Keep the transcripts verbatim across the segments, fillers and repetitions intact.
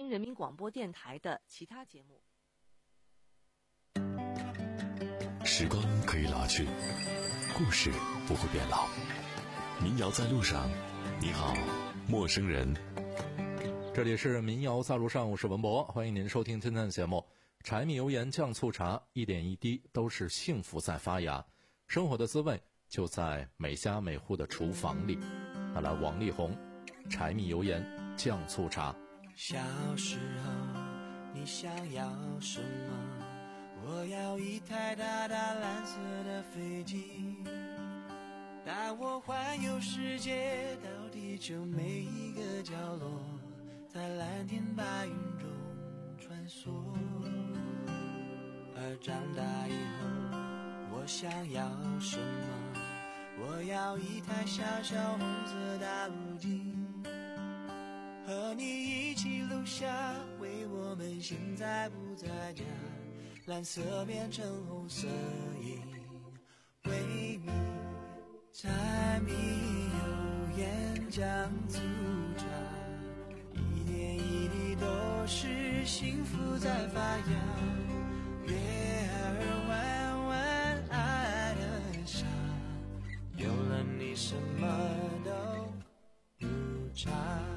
京人民广播电台的其他节目。 时光可以老去，故事不会变老。民谣在路上，你好，陌生人。 这里是民谣在路上，我是文博，欢迎您收听今天的节目。柴米油盐酱醋茶，一点一滴都是幸福在发芽，生活的滋味就在每家每户的厨房里。那来，王力宏，柴米油盐酱醋茶。 小时候你想要什么？我要一台大大蓝色的飞机，带我环游世界，到地球每一个角落，在蓝天白云中穿梭。而长大以后我想要什么？我要一台小小红色大陆机，和你一起录下为我们现在不在家，蓝色变成红色因为你。柴米油盐酱醋茶，一点一滴都是幸福在发芽，月儿弯弯爱的傻，有了你什么都不差。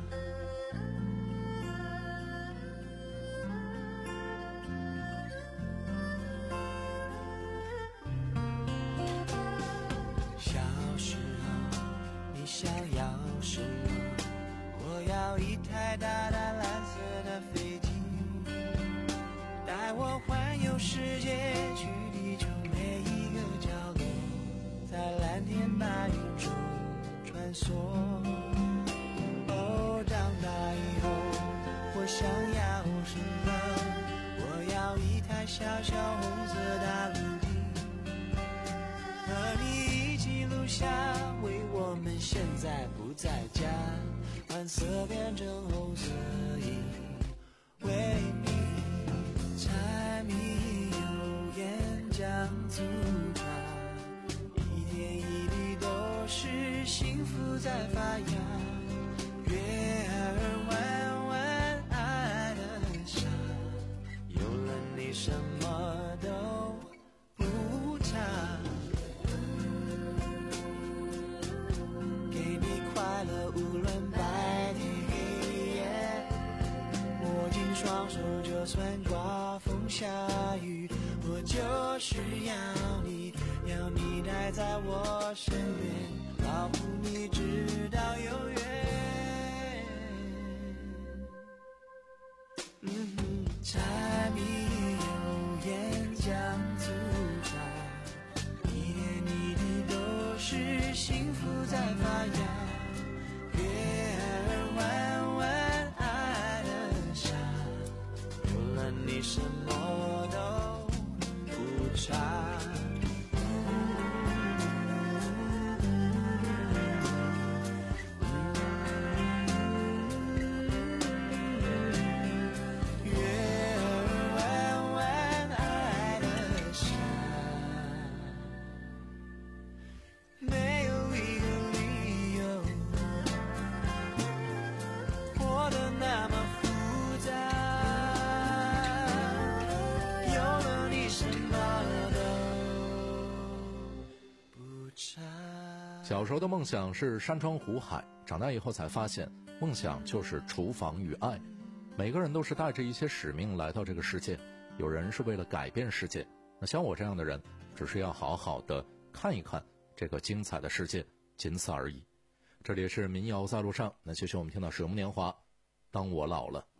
想要什么？我要一台大大蓝色的飞机，带我环游世界，去地球每一个角落，在蓝天白云中穿梭。哦，长大以后我想要什么？我要一台小小红色大陆机，和你一起录下为我们现在不在家，蓝色变成红色因为你。柴米油盐酱醋茶，一点一滴都是幸福在发芽，月儿弯弯爱的傻，有了你什么都不差。快乐无论白天黑夜，握紧双手就算刮风下雨，我就是要你，要你待在我身边，保护你直到永远。嗯哼，柴米油盐酱醋茶，一点一滴都是幸福在发芽，月儿弯弯爱的傻，有了你什么都不差。 小时候的梦想是山川湖海，长大以后才发现梦想就是厨房与爱。每个人都是带着一些使命来到这个世界，有人是为了改变世界，那像我这样的人只是要好好的看一看这个精彩的世界，仅此而已。这里是民谣在路上，那继续我们听到水木年华，当我老了。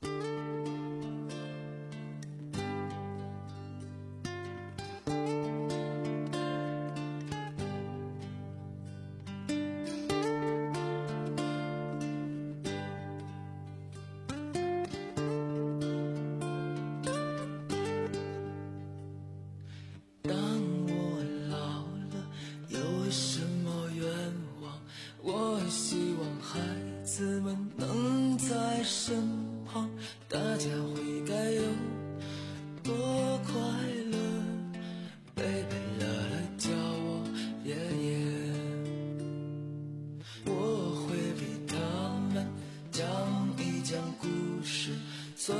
身旁，大家会该有多快乐，贝贝乐乐叫我爷爷，我会给他们讲一讲故事，所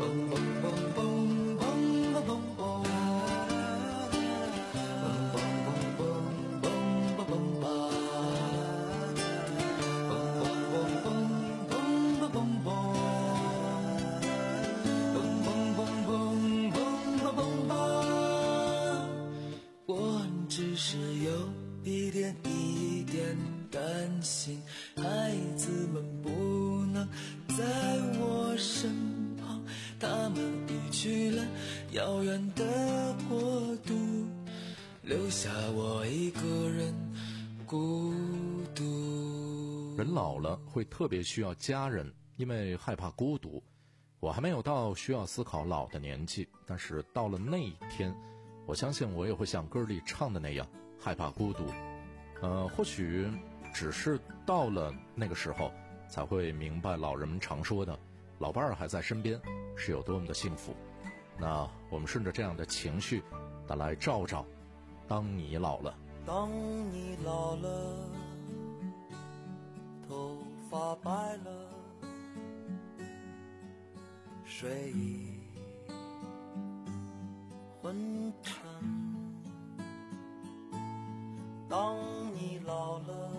只是有一点一点担心，孩子们不能在我身旁，他们已去了遥远的国度，留下我一个人孤独。 人老了会特别需要家人，因为害怕孤独。我还没有到需要思考老的年纪，但是到了那一天，我相信我也会像歌里唱的那样害怕孤独。呃，或许只是到了那个时候才会明白老人们常说的老伴儿还在身边是有多么的幸福。那我们顺着这样的情绪再来照照当你老了。 当你老了，头发白了，睡意昏沉，当你老了，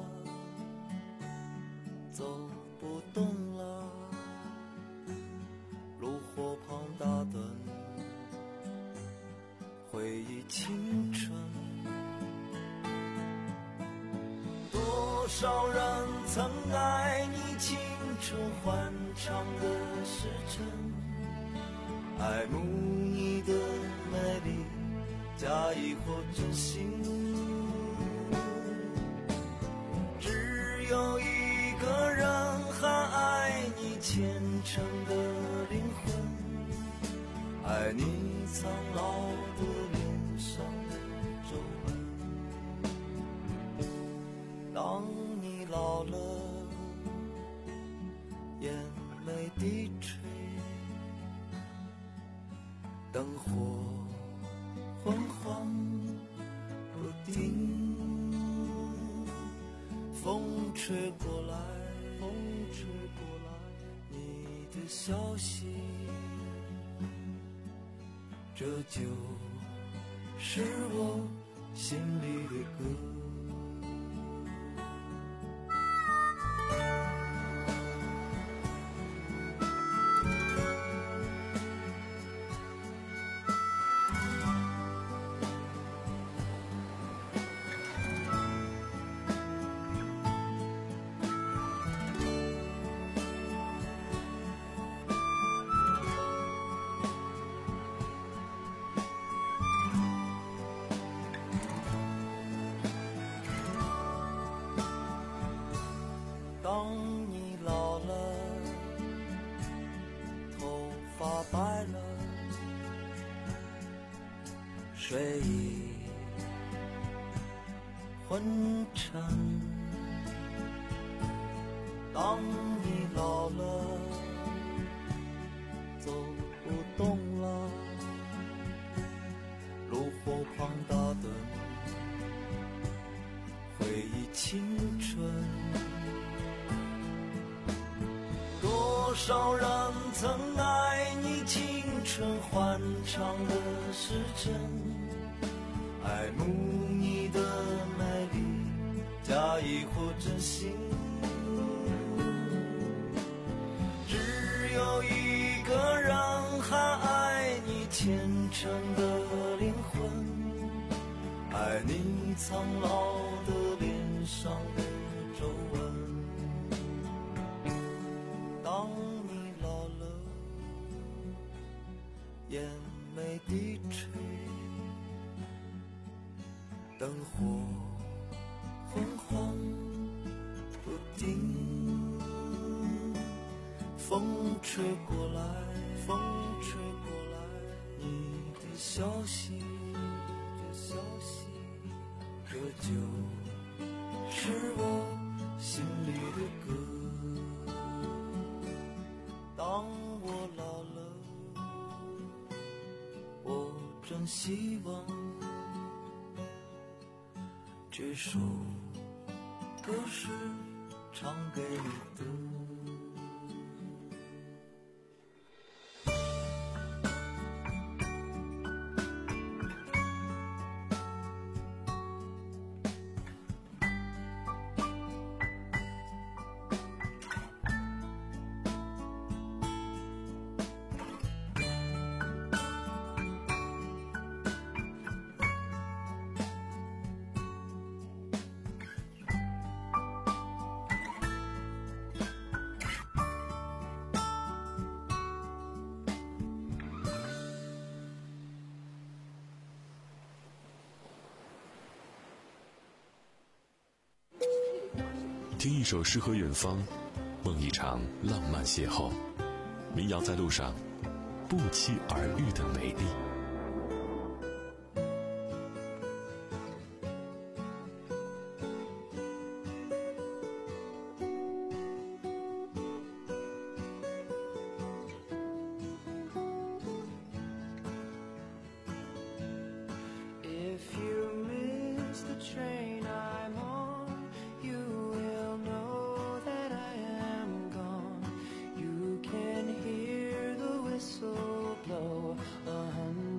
走不动了，炉火旁打盹，回忆青春。多少人曾爱你青春欢畅的时辰，爱慕你的美丽，假意或真心。只有一个人还爱你虔诚的灵魂，爱你苍老的脸上的皱纹。当你老了，眼泪低垂，灯火昏黄不定，风吹过来，风吹过来，你的消息，这就是我心里的歌。 睡意昏沉。当你老了，走不动了，炉火旁打盹，回忆青春。多少人曾爱你青春欢畅的时针，爱慕你的美丽，假意或真心。只有一个人还爱你虔诚的灵魂，爱你苍老的脸上的皱纹。当你老了，眼眉低垂，灯火昏黄不定，风吹过来，风吹过来，你的消息，这消息，这就是我心里的歌。当我老了，我真希望这首歌是唱给你的。 听一首诗和远方，梦一场浪漫邂逅。民谣在路上，不期而遇的美丽。 A hundred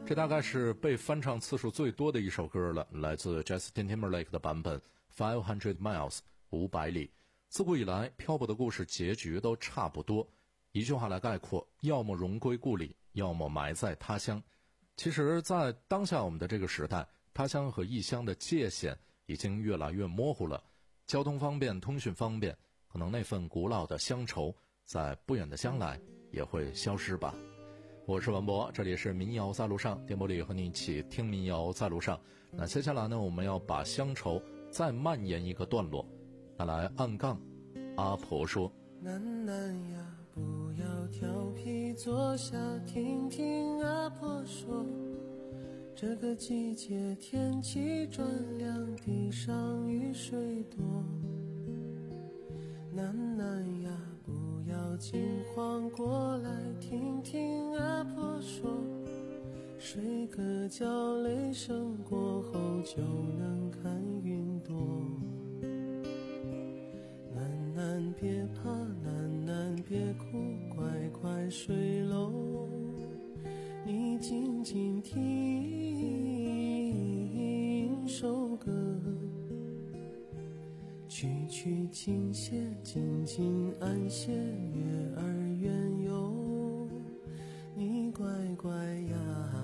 这大概是被翻唱次数最多的一首歌了，来自 Justin Timberlake 的版本 Five Hundred Miles 五百里。自古以来，漂泊的故事结局都差不多，一句话来概括，要么荣归故里，要么埋在他乡。其实在当下我们的这个时代，他乡和异乡的界限已经越来越模糊了，交通方便，通讯方便，可能那份古老的乡愁在不远的将来也会消失吧。我是文博，这里是民谣在路上，电波里和你一起听民谣在路上。那接下来呢，我们要把乡愁再蔓延一个段落。那来按杠，阿婆说： 楠楠呀，不要调皮，坐下听听阿婆说。这个季节天气转凉，地上雨水多。楠楠呀，不要惊慌，过来听听阿婆说。睡个觉，雷声过后就能看云朵。楠楠别怕，楠楠别哭，乖乖睡喽。你静静听首歌，曲曲轻些，静静安歇，月儿圆哟。你乖乖呀，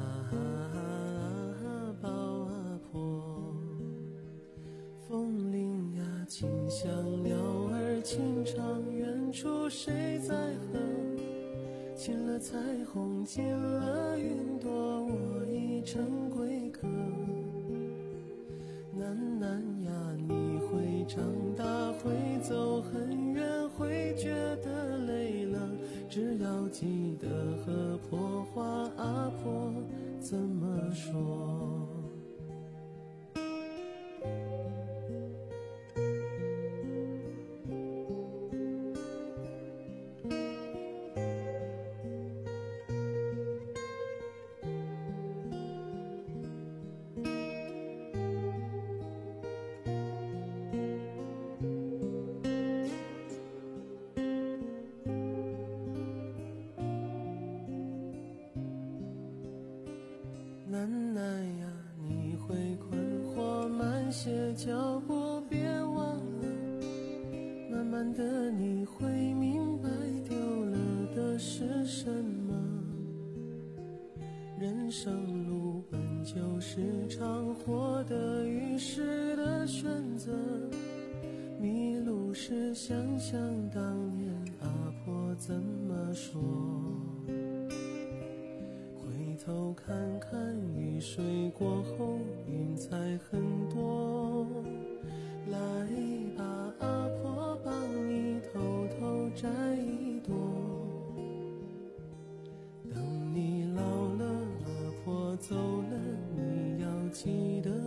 抱阿婆。风铃呀，轻响，鸟儿轻唱，远处谁在和？进了彩虹，进了云朵，我已成归客。楠楠呀，你会长大，会走很远，会觉得累了，只要记得和婆话阿婆怎么说。楠楠呀，你会困惑，慢些脚步，别忘了，慢慢的你会明白，丢了的是什么。人生路本就是场活的于是的选择，迷路时想想当年阿婆怎么说。回头看看雨水过后，云彩很多。来吧，阿婆帮你偷偷摘一朵。等你老了，阿婆走了，你要记得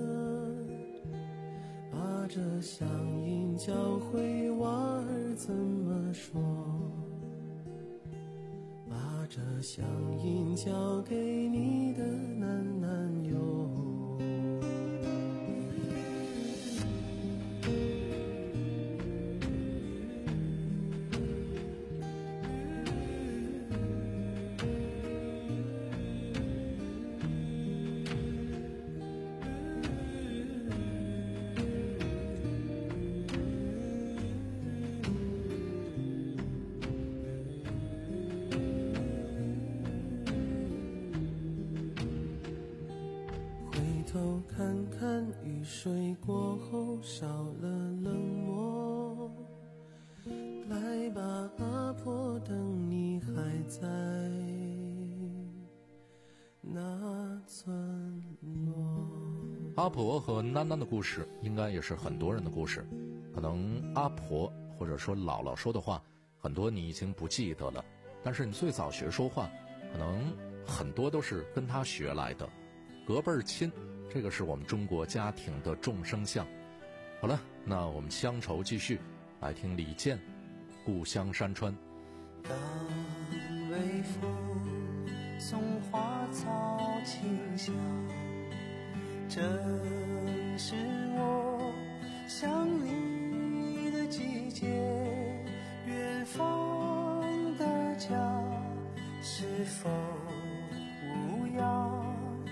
把这乡音教会娃儿怎么说。把这乡音交给你的楠楠哟。头看看雨水过后少了冷漠。来吧，阿婆等你还在那村落。 阿婆和囡囡的故事应该也是很多人的故事，可能阿婆或者说姥姥说的话很多你已经不记得了，但是你最早学说话可能很多都是跟她学来的，隔辈儿亲，这个是我们中国家庭的众生相。好了，那我们乡愁继续，来听李健《故乡山川》。 当微风送花草清香，正是我想你的季节。远方的家是否无恙？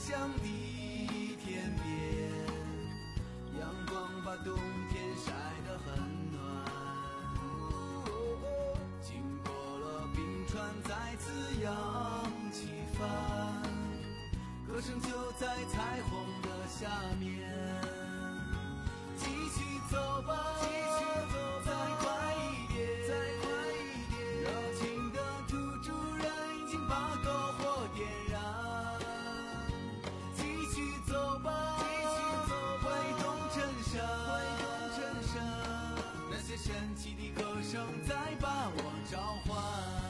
香的天边，阳光把冬天晒得很暖。经过了冰川，再次扬起帆，歌声就在彩虹的下面。继续走吧，继续走吧，再快一点，再快一点。热情的土著人已经把篝火点燃。继续走吧，继续走吧，挥动衬衫，挥动衬衫。那些神奇的歌声在把我召唤。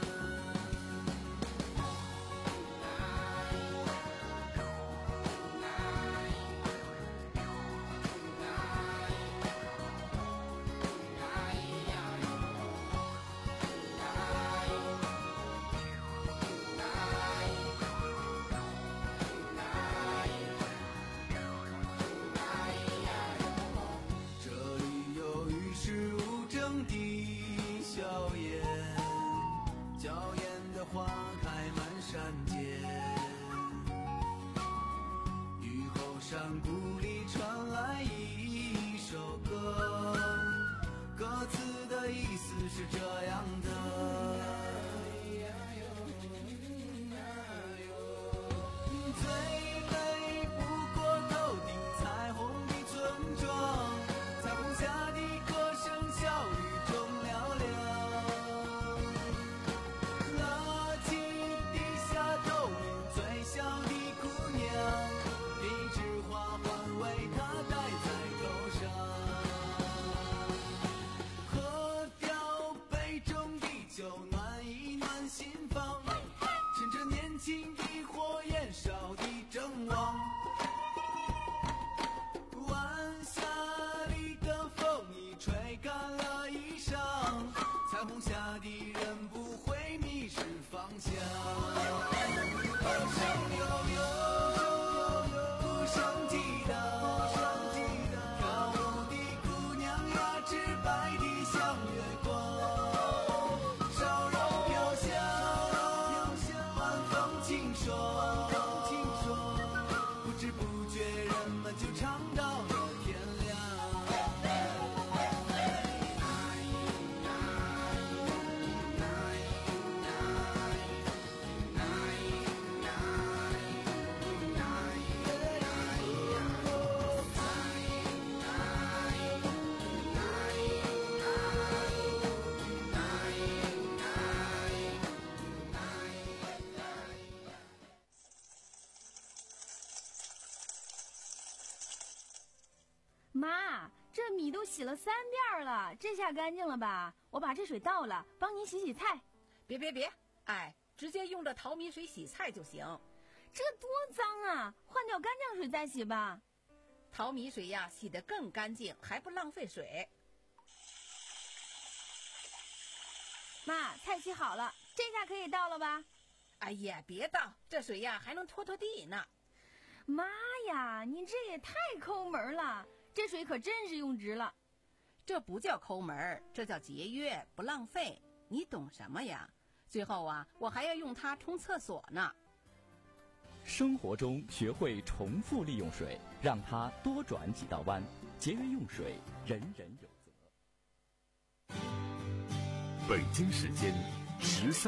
花开满山间，雨后山谷里传来一首歌，歌词的意思是这样的：最美不过头顶彩虹的村庄，彩虹下的歌声笑语中嘹亮。小的姑娘，一枝花环为她戴在头上，喝掉杯中的酒，暖一暖心房，趁着年轻的火焰烧的正旺。晚霞里的风已吹干了衣裳，彩虹下的人不会迷失方向。 妈，这米都洗了三遍了，这下干净了吧？我把这水倒了，帮您洗洗菜。 别别别，哎，直接用这淘米水洗菜就行。 这多脏啊，换掉干净水再洗吧。 淘米水呀，洗得更干净，还不浪费水。 妈，菜洗好了，这下可以倒了吧？ 哎呀，别倒，这水呀还能拖拖地呢。 妈呀，你这也太抠门了，这水可真是用值了。 这不叫抠门，这叫节约，不浪费。你懂什么呀？最后啊，我还要用它冲厕所呢。 生活中学会重复利用水，让它多转几道弯，节约用水，人人有责。 北京时间十三。